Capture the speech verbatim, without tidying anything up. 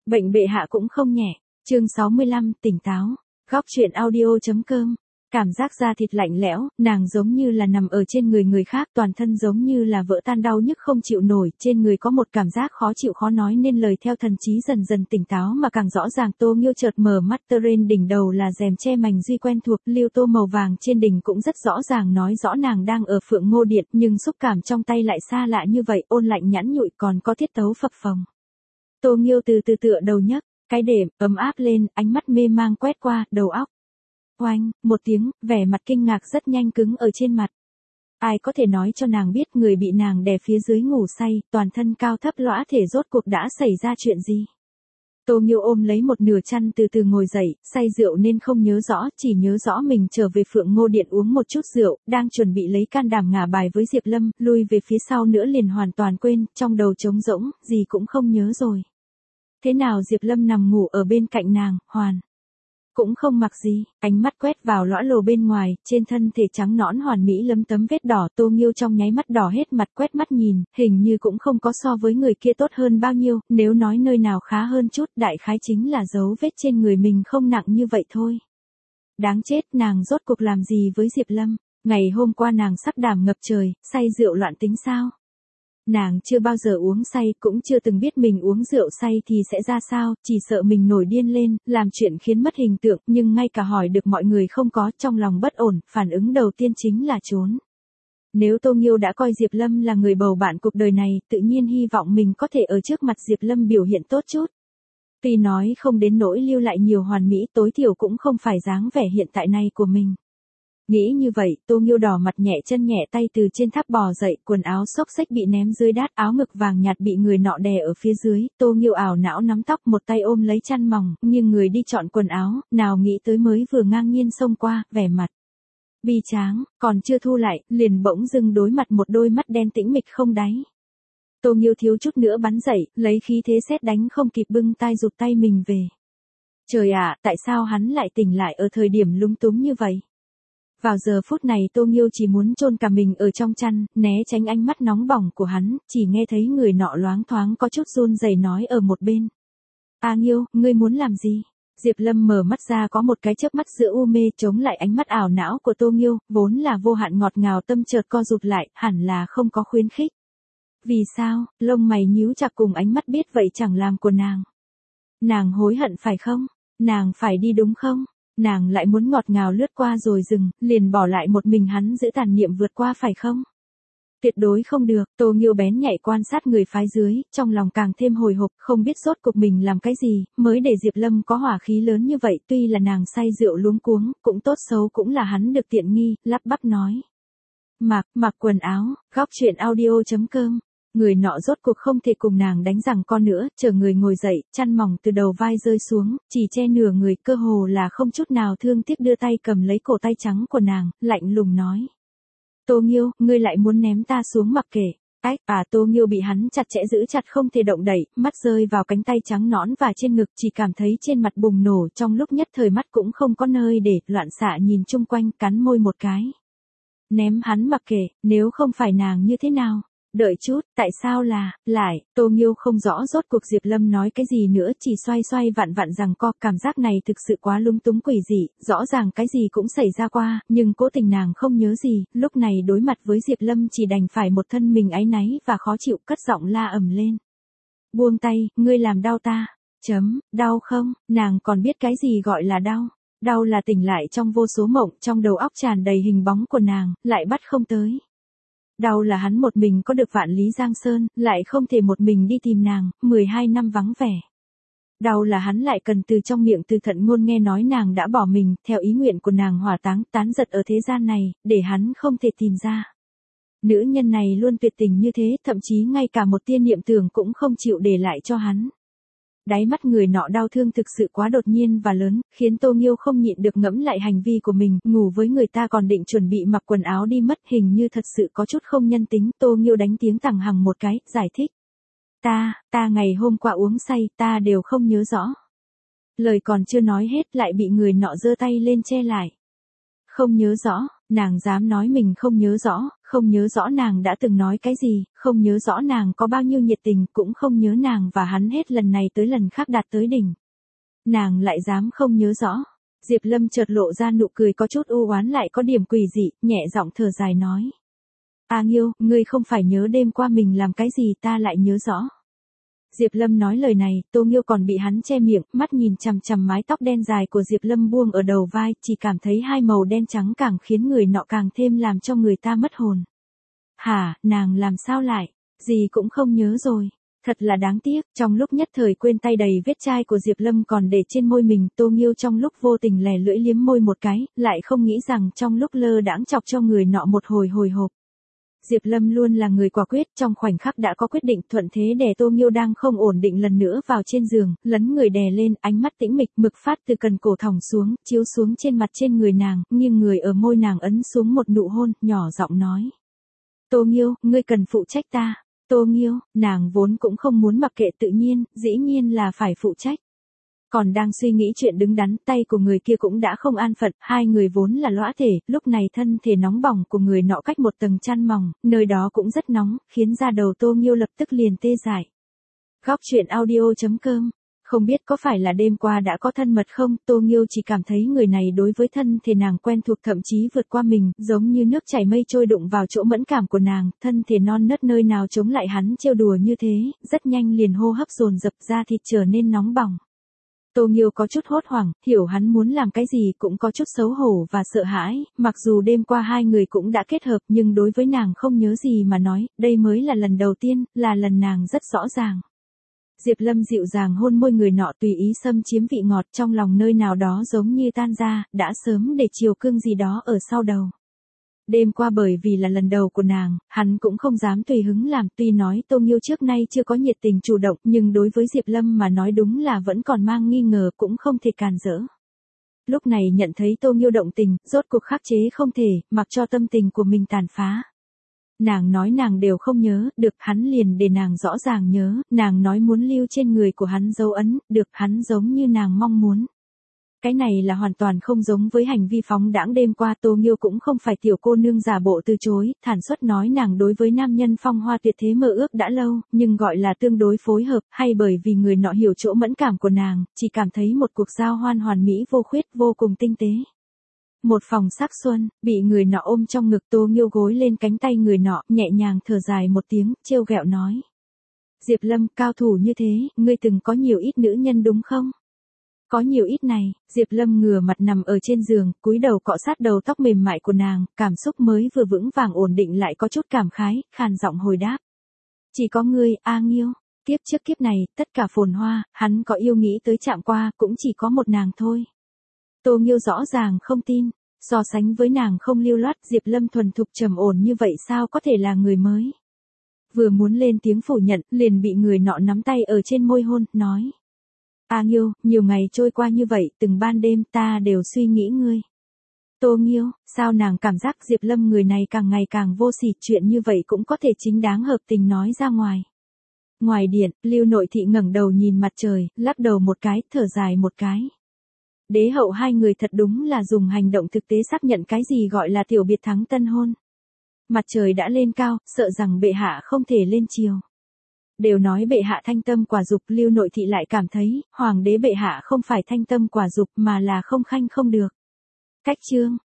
Bệnh bệ hạ cũng không nhẹ. Chương sáu mươi lăm, tỉnh táo. Góc truyện audio.com. Cảm giác da thịt lạnh lẽo, nàng giống như là nằm ở trên người người khác, toàn thân giống như là vỡ tan đau nhức không chịu nổi, trên người có một cảm giác khó chịu khó nói nên lời, theo thần trí dần dần tỉnh táo mà càng rõ ràng. Tô Nghiêu chợt mở mắt, tơ rên đỉnh đầu là rèm che mảnh duy quen thuộc, liêu tô màu vàng trên đỉnh cũng rất rõ ràng nói rõ nàng đang ở Phượng Ngô Điện, nhưng xúc cảm trong tay lại xa lạ như vậy, ôn lạnh nhẵn nhụi còn có tiết tấu phập phồng. Tô Nghiêu từ từ tựa đầu nhấc cái đệm, ấm áp lên, ánh mắt mê mang quét qua, đầu óc. Oanh, một tiếng, vẻ mặt kinh ngạc rất nhanh cứng ở trên mặt. Ai có thể nói cho nàng biết người bị nàng đè phía dưới ngủ say, toàn thân cao thấp lõa thể rốt cuộc đã xảy ra chuyện gì? Tô Nghiêu ôm lấy một nửa chăn từ từ ngồi dậy, say rượu nên không nhớ rõ, chỉ nhớ rõ mình trở về Phượng Ngô Điện uống một chút rượu, đang chuẩn bị lấy can đảm ngả bài với Diệp Lâm, lui về phía sau nữa liền hoàn toàn quên, trong đầu trống rỗng, gì cũng không nhớ rồi. Thế nào Diệp Lâm nằm ngủ ở bên cạnh nàng, hoàn cũng không mặc gì, ánh mắt quét vào lõa lồ bên ngoài, trên thân thể trắng nõn hoàn mỹ lấm tấm vết đỏ. Tô Nghiêu trong nháy mắt đỏ hết mặt, quét mắt nhìn, hình như cũng không có so với người kia tốt hơn bao nhiêu, nếu nói nơi nào khá hơn chút, đại khái chính là dấu vết trên người mình không nặng như vậy thôi. Đáng chết, nàng rốt cuộc làm gì với Diệp Lâm? Ngày hôm qua nàng sắc đảm ngập trời, say rượu loạn tính sao? Nàng chưa bao giờ uống say, cũng chưa từng biết mình uống rượu say thì sẽ ra sao, chỉ sợ mình nổi điên lên, làm chuyện khiến mất hình tượng, nhưng ngay cả hỏi được mọi người không có, trong lòng bất ổn, phản ứng đầu tiên chính là trốn. Nếu Tô Nghiêu đã coi Diệp Lâm là người bầu bạn cuộc đời này, tự nhiên hy vọng mình có thể ở trước mặt Diệp Lâm biểu hiện tốt chút. Tuy nói không đến nỗi lưu lại nhiều hoàn mỹ, tối thiểu cũng không phải dáng vẻ hiện tại này của mình. Nghĩ như vậy, Tô Nghiêu đỏ mặt nhẹ chân nhẹ tay từ trên tháp bò dậy, quần áo xốc xếch bị ném dưới đát, áo ngực vàng nhạt bị người nọ đè ở phía dưới, Tô Nghiêu ảo não nắm tóc, một tay ôm lấy chăn mỏng, nhưng người đi chọn quần áo, nào nghĩ tới mới vừa ngang nhiên xông qua, vẻ mặt bi tráng, còn chưa thu lại, liền bỗng dưng đối mặt một đôi mắt đen tĩnh mịch không đáy. Tô Nghiêu thiếu chút nữa bắn dậy, lấy khí thế sét đánh không kịp bưng tay rụt tay mình về. Trời ạ, tại sao hắn lại tỉnh lại ở thời điểm lúng túng như vậy? Vào giờ phút này Tô Nghiêu chỉ muốn chôn cả mình ở trong chăn, né tránh ánh mắt nóng bỏng của hắn, chỉ nghe thấy người nọ loáng thoáng có chút run rẩy nói ở một bên. A Nghiêu, ngươi muốn làm gì? Diệp Lâm mở mắt ra, có một cái chớp mắt giữa u mê chống lại ánh mắt ảo não của Tô Nghiêu, vốn là vô hạn ngọt ngào tâm chợt co rụt lại, hẳn là không có khuyến khích. Vì sao? Lông mày nhíu chặt cùng ánh mắt biết vậy chẳng làm của nàng. Nàng hối hận phải không? Nàng phải đi đúng không? Nàng lại muốn ngọt ngào lướt qua rồi dừng, liền bỏ lại một mình hắn giữ tàn niệm vượt qua phải không? Tuyệt đối không được. Tô Nghiêu bén nhạy quan sát người phái dưới, trong lòng càng thêm hồi hộp, không biết rốt cuộc mình làm cái gì, mới để Diệp Lâm có hỏa khí lớn như vậy. Tuy là nàng say rượu luống cuống, cũng tốt xấu cũng là hắn được tiện nghi, lắp bắp nói. Mặc, mặc quần áo, góc truyện audio.com. Người nọ rốt cuộc không thể cùng nàng đánh giằng co nữa, chờ người ngồi dậy, chăn mỏng từ đầu vai rơi xuống, chỉ che nửa người, cơ hồ là không chút nào thương tiếc đưa tay cầm lấy cổ tay trắng của nàng, lạnh lùng nói. Tô Nghiêu, ngươi lại muốn ném ta xuống mặc kệ. Ách, à Tô Nghiêu bị hắn chặt chẽ giữ chặt không thể động đậy, mắt rơi vào cánh tay trắng nõn và trên ngực, chỉ cảm thấy trên mặt bùng nổ, trong lúc nhất thời mắt cũng không có nơi để, loạn xạ nhìn chung quanh, cắn môi một cái. Ném hắn mặc kệ, nếu không phải nàng như thế nào? Đợi chút, tại sao là, lại, Tô Nghiêu không rõ rốt cuộc Diệp Lâm nói cái gì nữa, chỉ xoay xoay vặn vặn rằng co, cảm giác này thực sự quá lung túng quỷ dị, rõ ràng cái gì cũng xảy ra qua, nhưng cố tình nàng không nhớ gì, lúc này đối mặt với Diệp Lâm chỉ đành phải một thân mình áy náy và khó chịu, cất giọng la ầm lên. Buông tay, ngươi làm đau ta, chấm, đau không, nàng còn biết cái gì gọi là đau. Đau là tỉnh lại trong vô số mộng, trong đầu óc tràn đầy hình bóng của nàng, lại bắt không tới. Đau là hắn một mình có được vạn lý giang sơn, lại không thể một mình đi tìm nàng, mười hai năm vắng vẻ. Đau là hắn lại cần từ trong miệng từ thận ngôn nghe nói nàng đã bỏ mình, theo ý nguyện của nàng hỏa táng, tán giật ở thế gian này, để hắn không thể tìm ra. Nữ nhân này luôn tuyệt tình như thế, thậm chí ngay cả một tia niệm tưởng cũng không chịu để lại cho hắn. Đáy mắt người nọ đau thương thực sự quá đột nhiên và lớn, khiến Tô Nghiêu không nhịn được ngẫm lại hành vi của mình, ngủ với người ta còn định chuẩn bị mặc quần áo đi mất, hình như thật sự có chút không nhân tính. Tô Nghiêu đánh tiếng tằng hằng một cái, giải thích. Ta, ta ngày hôm qua uống say, ta đều không nhớ rõ. Lời còn chưa nói hết lại bị người nọ giơ tay lên che lại. Không nhớ rõ, nàng dám nói mình không nhớ rõ, không nhớ rõ nàng đã từng nói cái gì, không nhớ rõ nàng có bao nhiêu nhiệt tình, cũng không nhớ nàng và hắn hết lần này tới lần khác đạt tới đỉnh. Nàng lại dám không nhớ rõ. Diệp Lâm chợt lộ ra nụ cười có chút u oán lại có điểm quỷ dị, nhẹ giọng thở dài nói. A Nghiêu, ngươi không phải nhớ đêm qua mình làm cái gì ta lại nhớ rõ. Diệp Lâm nói lời này, Tô Nghiêu còn bị hắn che miệng, mắt nhìn chằm chằm mái tóc đen dài của Diệp Lâm buông ở đầu vai, chỉ cảm thấy hai màu đen trắng càng khiến người nọ càng thêm làm cho người ta mất hồn. Hả, nàng làm sao lại, gì cũng không nhớ rồi. Thật là đáng tiếc, trong lúc nhất thời quên tay đầy vết chai của Diệp Lâm còn để trên môi mình, Tô Nghiêu trong lúc vô tình lè lưỡi liếm môi một cái, lại không nghĩ rằng trong lúc lơ đãng chọc cho người nọ một hồi hồi hộp. Diệp Lâm luôn là người quả quyết, trong khoảnh khắc đã có quyết định, thuận thế đè Tô Nghiêu đang không ổn định lần nữa vào trên giường, lấn người đè lên, ánh mắt tĩnh mịch, mực phát từ cần cổ thòng xuống, chiếu xuống trên mặt trên người nàng, nghiêng người ở môi nàng ấn xuống một nụ hôn, nhỏ giọng nói. Tô Nghiêu, ngươi cần phụ trách ta. Tô Nghiêu, nàng vốn cũng không muốn mặc kệ tự nhiên, dĩ nhiên là phải phụ trách. Còn đang suy nghĩ chuyện đứng đắn, tay của người kia cũng đã không an phận, hai người vốn là lõa thể, lúc này thân thể nóng bỏng của người nọ cách một tầng chăn mỏng, nơi đó cũng rất nóng, khiến da đầu Tô Nghiêu lập tức liền tê dại. Góc truyện audio chấm com. Không biết có phải là đêm qua đã có thân mật không, Tô Nghiêu chỉ cảm thấy người này đối với thân thể nàng quen thuộc thậm chí vượt qua mình, giống như nước chảy mây trôi đụng vào chỗ mẫn cảm của nàng, thân thể non nớt nơi nào chống lại hắn trêu đùa như thế, rất nhanh liền hô hấp dồn dập ra thịt trở nên nóng bỏng. Tô Nghiêu có chút hốt hoảng, hiểu hắn muốn làm cái gì cũng có chút xấu hổ và sợ hãi, mặc dù đêm qua hai người cũng đã kết hợp nhưng đối với nàng không nhớ gì mà nói, đây mới là lần đầu tiên, là lần nàng rất rõ ràng. Diệp Lâm dịu dàng hôn môi người nọ tùy ý xâm chiếm vị ngọt trong lòng nơi nào đó giống như tan ra, đã sớm để chiều cương gì đó ở sau đầu. Đêm qua bởi vì là lần đầu của nàng, hắn cũng không dám tùy hứng làm, tuy nói Tô Nghiêu trước nay chưa có nhiệt tình chủ động, nhưng đối với Diệp Lâm mà nói đúng là vẫn còn mang nghi ngờ cũng không thể cản rỡ. Lúc này nhận thấy Tô Nghiêu động tình, rốt cuộc khắc chế không thể, mặc cho tâm tình của mình tàn phá. Nàng nói nàng đều không nhớ, được hắn liền để nàng rõ ràng nhớ, nàng nói muốn lưu trên người của hắn dấu ấn, được hắn giống như nàng mong muốn. Cái này là hoàn toàn không giống với hành vi phóng đãng đêm qua. Tô Nghiêu cũng không phải tiểu cô nương giả bộ từ chối, thản xuất nói nàng đối với nam nhân phong hoa tuyệt thế mơ ước đã lâu, nhưng gọi là tương đối phối hợp, hay bởi vì người nọ hiểu chỗ mẫn cảm của nàng, chỉ cảm thấy một cuộc giao hoan hoàn mỹ vô khuyết vô cùng tinh tế. Một phòng sắc xuân, bị người nọ ôm trong ngực, Tô Nghiêu gối lên cánh tay người nọ, nhẹ nhàng thở dài một tiếng, trêu ghẹo nói. Diệp Lâm, cao thủ như thế, ngươi từng có nhiều ít nữ nhân đúng không? Có nhiều ít này, Diệp Lâm ngửa mặt nằm ở trên giường, cúi đầu cọ sát đầu tóc mềm mại của nàng, cảm xúc mới vừa vững vàng ổn định lại có chút cảm khái, khàn giọng hồi đáp. Chỉ có ngươi, A Nghiêu, kiếp trước kiếp này, tất cả phồn hoa, hắn có yêu nghĩ tới chạm qua, cũng chỉ có một nàng thôi. Tô Nghiêu rõ ràng không tin, so sánh với nàng không lưu loát, Diệp Lâm thuần thục trầm ổn như vậy sao có thể là người mới. Vừa muốn lên tiếng phủ nhận, liền bị người nọ nắm tay ở trên môi hôn, nói. A Nghiêu, nhiều ngày trôi qua như vậy, từng ban đêm ta đều suy nghĩ ngươi. Tô Nghiêu, sao nàng cảm giác Diệp Lâm người này càng ngày càng vô sỉ, chuyện như vậy cũng có thể chính đáng hợp tình nói ra ngoài. Ngoài điện, Lưu Nội Thị ngẩng đầu nhìn mặt trời, lắc đầu một cái, thở dài một cái. Đế hậu hai người thật đúng là dùng hành động thực tế xác nhận cái gì gọi là tiểu biệt thắng tân hôn. Mặt trời đã lên cao, sợ rằng bệ hạ không thể lên chiều. Đều nói bệ hạ thanh tâm quả dục, Lưu Nội Thị lại cảm thấy, hoàng đế bệ hạ không phải thanh tâm quả dục mà là không khanh không được. Cách chương.